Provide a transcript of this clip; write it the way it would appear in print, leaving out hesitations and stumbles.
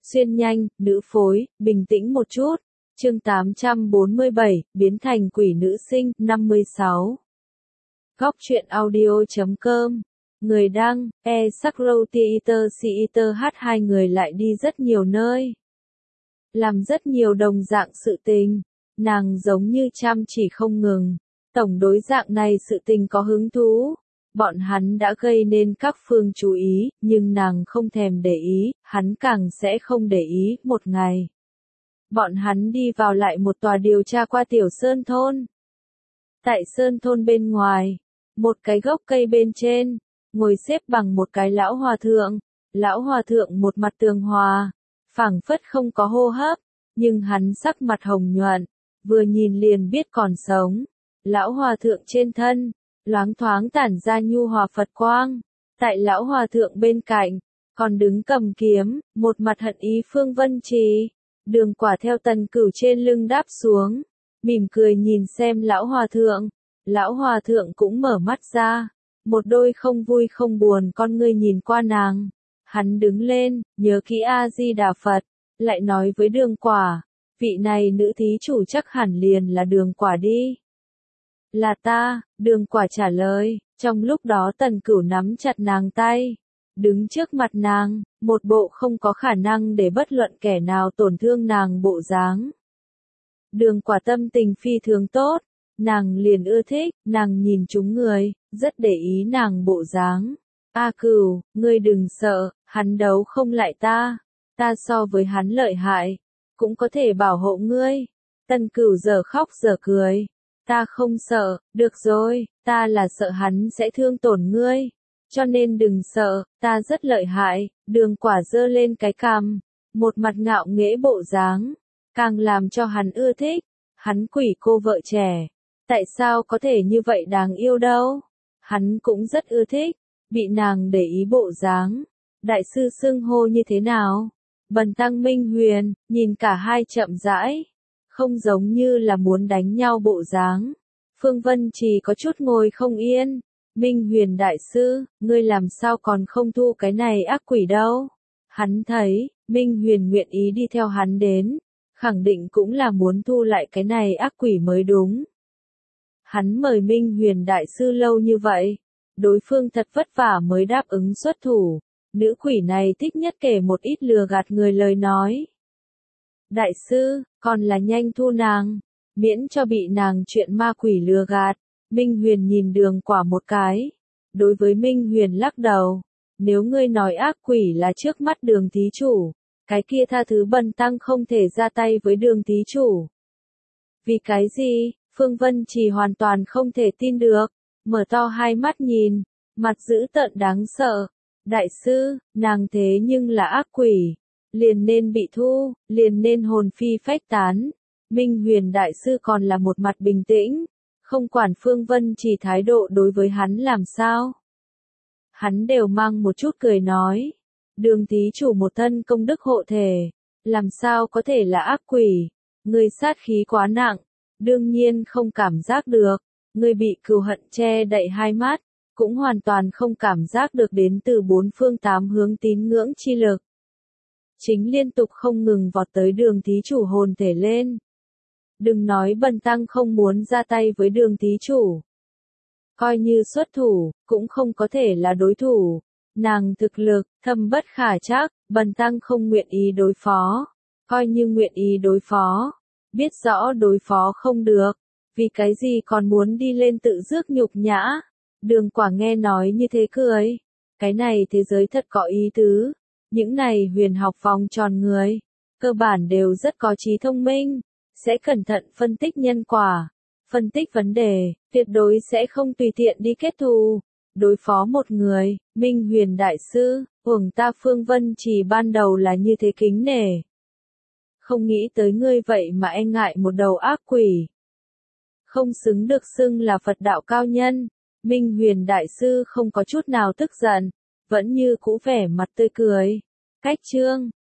Xuyên nhanh, nữ phối, bình tĩnh một chút. Chương 847, biến thành quỷ nữ sinh, 56. Góc truyện audio.com. Người đăng, Sakrow Theater hát hai người lại đi rất nhiều nơi. Làm rất nhiều đồng dạng sự tình. Nàng giống như chăm chỉ không ngừng. Tổng đối dạng này sự tình có hứng thú. Bọn hắn đã gây nên các phương chú ý, nhưng nàng không thèm để ý, hắn càng sẽ không để ý. Một ngày, bọn hắn đi vào lại một tòa điều tra qua tiểu sơn thôn. Tại sơn thôn bên ngoài, một cái gốc cây bên trên, ngồi xếp bằng một cái lão hòa thượng. Lão hòa thượng một mặt tường hòa, phảng phất không có hô hấp, nhưng hắn sắc mặt hồng nhuận, vừa nhìn liền biết còn sống. Lão hòa thượng trên thân loáng thoáng tản ra nhu hòa Phật quang. Tại lão hòa thượng bên cạnh, còn đứng cầm kiếm, một mặt hận ý Phương Vân Trì. Đường Quả theo Tần Cửu trên lưng đáp xuống, mỉm cười nhìn xem lão hòa thượng. Lão hòa thượng cũng mở mắt ra, một đôi không vui không buồn con ngươi nhìn qua nàng. Hắn đứng lên, nhớ kỹ A-di-đà Phật, lại nói với Đường Quả, vị này nữ thí chủ chắc hẳn liền là Đường Quả đi. Là ta, Đường Quả trả lời. Trong lúc đó Tần Cửu nắm chặt nàng tay, đứng trước mặt nàng, một bộ không có khả năng để bất luận kẻ nào tổn thương nàng bộ dáng. Đường Quả tâm tình phi thường tốt, nàng liền ưa thích, nàng nhìn chúng người, rất để ý nàng bộ dáng. A Cửu, ngươi đừng sợ, hắn đấu không lại ta so với hắn lợi hại, cũng có thể bảo hộ ngươi. Tần Cửu giờ khóc giờ cười. Ta không sợ, được rồi, ta là sợ hắn sẽ thương tổn ngươi. Cho nên đừng sợ, ta rất lợi hại. Đường Quả giơ lên cái cằm, một mặt ngạo nghễ bộ dáng, càng làm cho hắn ưa thích. Hắn quỷ cô vợ trẻ, tại sao có thể như vậy đáng yêu đâu? Hắn cũng rất ưa thích, bị nàng để ý bộ dáng. Đại sư xưng hô như thế nào? Bần tăng Minh Huyền, nhìn cả hai chậm rãi, không giống như là muốn đánh nhau bộ dáng. Phương Vân Trì có chút ngồi không yên. Minh Huyền đại sư, ngươi làm sao còn không thu cái này ác quỷ đâu? Hắn thấy, Minh Huyền nguyện ý đi theo hắn đến, khẳng định cũng là muốn thu lại cái này ác quỷ mới đúng. Hắn mời Minh Huyền đại sư lâu như vậy, đối phương thật vất vả mới đáp ứng xuất thủ. Nữ quỷ này thích nhất kể một ít lừa gạt người lời nói. Đại sư, còn là nhanh thu nàng, miễn cho bị nàng chuyện ma quỷ lừa gạt. Minh Huyền nhìn Đường Quả một cái. Đối với Minh Huyền lắc đầu. Nếu ngươi nói ác quỷ là trước mắt Đường thí chủ, cái kia tha thứ bần tăng không thể ra tay với Đường thí chủ. Vì cái gì? Phương Vân Trì hoàn toàn không thể tin được, mở to hai mắt nhìn, mặt dữ tợn đáng sợ. Đại sư, nàng thế nhưng là ác quỷ, liền nên bị thu, liền nên hồn phi phách tán. Minh Huyền đại sư còn là một mặt bình tĩnh, không quản Phương Vân Trì thái độ đối với hắn làm sao. Hắn đều mang một chút cười nói, Đường thí chủ một thân công đức hộ thể, làm sao có thể là ác quỷ, người sát khí quá nặng, đương nhiên không cảm giác được, người bị cừu hận che đậy hai mắt, cũng hoàn toàn không cảm giác được đến từ bốn phương tám hướng tín ngưỡng chi lực. Chính liên tục không ngừng vọt tới Đường thí chủ hồn thể lên. Đừng nói bần tăng không muốn ra tay với Đường thí chủ. Coi như xuất thủ, cũng không có thể là đối thủ. Nàng thực lực, thâm bất khả trắc, bần tăng không nguyện ý đối phó. Coi như nguyện ý đối phó, biết rõ đối phó không được, vì cái gì còn muốn đi lên tự rước nhục nhã. Đường Quả nghe nói như thế cười. Cái này thế giới thật có ý tứ. Những này huyền học vòng tròn người, cơ bản đều rất có trí thông minh, sẽ cẩn thận phân tích nhân quả, phân tích vấn đề, tuyệt đối sẽ không tùy tiện đi kết thù, đối phó một người. Minh Huyền đại sư, uổng ta Phương Vân Trì ban đầu là như thế kính nể. Không nghĩ tới ngươi vậy mà e ngại một đầu ác quỷ. Không xứng được xưng là Phật đạo cao nhân. Minh Huyền đại sư không có chút nào tức giận, vẫn như cũ vẻ mặt tươi cười. Cách chương